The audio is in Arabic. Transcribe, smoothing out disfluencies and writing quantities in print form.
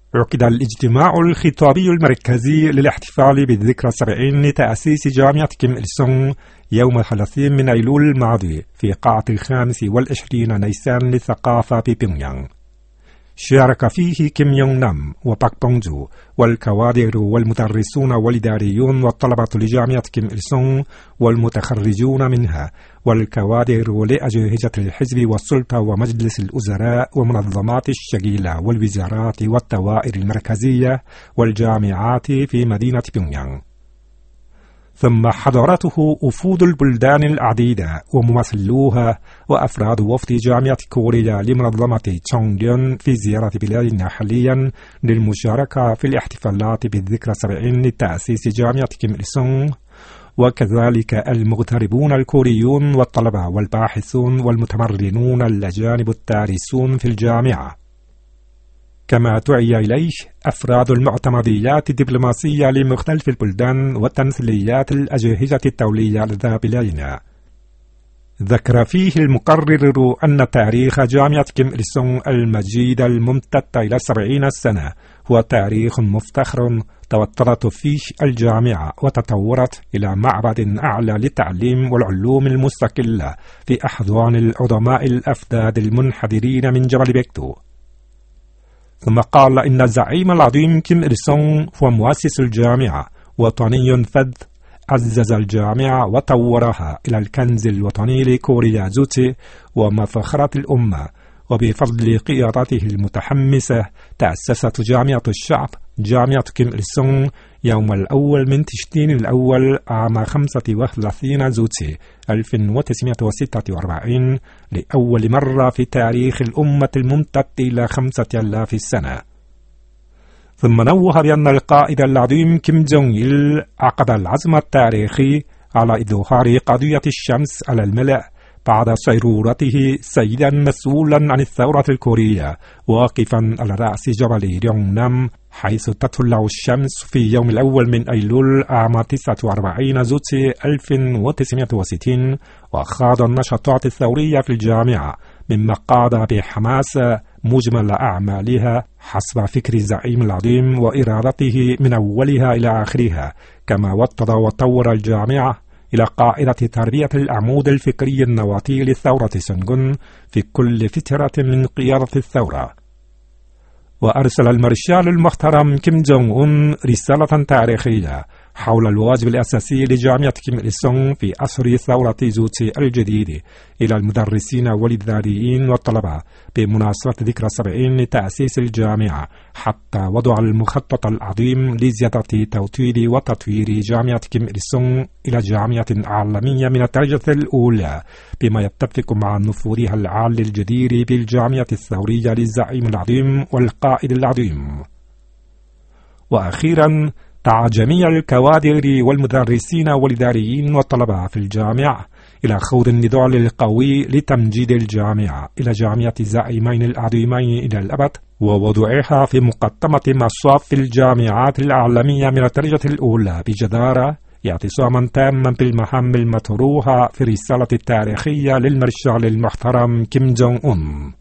عقد الاجتماع الخطابي المركزي للاحتفال بالذكرى 70 لتأسيس جامعة كيم إل سونغ يوم 30 من أيلول الماضي في قاعة 25 نيسان للثقافة ببيونغيانغ. شارك فيه كيم يونغ نام وباك بونغ جو والكوادر والمدرسون والإداريون والطلبة لجامعة كيم إل سونغ والمتخرجون منها والكوادر لأجهزة الحزب والسلطة ومجلس الوزراء ومنظمات الشغيلة والوزارات والدوائر المركزية والجامعات في مدينة بيونغيانغ. ثم حضرته وفود البلدان العديدة وممثلوها وأفراد وفد جامعة كوريا لمنظمة تشونغريون في زيارة بلادنا حاليا للمشاركة في الاحتفالات بالذكرى 70 لتأسيس جامعة كيم إل سونغ، وكذلك المغتربون الكوريون والطلبة والباحثون والمتمرنون الأجانب الدارسون في الجامعة، كما دعي إليه أفراد المعتمديات الدبلوماسية لمختلف البلدان وتمثيليات الأجهزة الدولية لدى بلادنا. ذكر فيه المقرر أن تاريخ جامعة كيم إل سونغ المجيد الممتد إلى 70 سنة هو تاريخ مفتخر توترت فيه الجامعة وتطورت إلى معبد أعلى للتعليم والعلوم المستقلة في أحضان العظماء الأفداد المنحدرين من جبل بيكتو. ثم قال إن الزعيم العظيم كيم إل سونغ هو مؤسس الجامعة وطني فذ عزز الجامعة وطورها إلى الكنز الوطني لكوريا زوتي ومفخرة الأمة، وبفضل قيادته المتحمسة تأسست جامعة الشعب جامعة كيم إل سونغ يوم الأول من تشرين الأول عام 35 زوتي 1946 لأول مرة في تاريخ الأمة الممتد إلى 5000 سنة. ثم نوه بأن القائد العظيم كيم جونغ إل عقد العزم التاريخي على إظهار قضية الشمس على الملأ بعد صيرورته سيدا مسؤولا عن الثورة الكورية واقفا على رأس جبل ريونgnam حيث تطلع الشمس في يوم الأول من أيلول عام 49 زوتي 1960، وخاض النشاطات الثورية في الجامعة مما قاد بحماسة مجمل أعمالها حسب فكر الزعيم العظيم وإرادته من أولها إلى آخرها، كما وطد وطور الجامعة إلى قاعدة تربية العمود الفكري النواتي للثورة سنغون في كل فترة من قيادة الثورة. وأرسل المارشال المحترم كيم جونغ أون رسالة تاريخية حول الواجب الأساسي لجامعة كيم إل سونغ في عصر ثورة زوتي الجديد إلى المدرسين والإداريين والطلبة بمناسبة ذكرى 70 لتأسيس الجامعة، حتى وضع المخطط العظيم لزيادة توطيد وتطوير جامعة كيم إل سونغ إلى جامعة عالمية من الدرجة الأولى بما يتفق مع نفوذها العالي الجدير بالجامعة الثورية للزعيم العظيم والقائد العظيم. وأخيرا دعا جميع الكوادر والمدرسين والإداريين والطلبة في الجامعة إلى خوض النضال القوي لتمجيد الجامعة إلى جامعة الزعيمين العظيمين إلى الأبد، ووضعها في مقدمة مصاف الجامعات العالمية من الدرجة الأولى بجدارة، اعتصاما تاما بالمهام المطروحة في الرسالة التاريخية للمارشال المحترم كيم جونغ أون.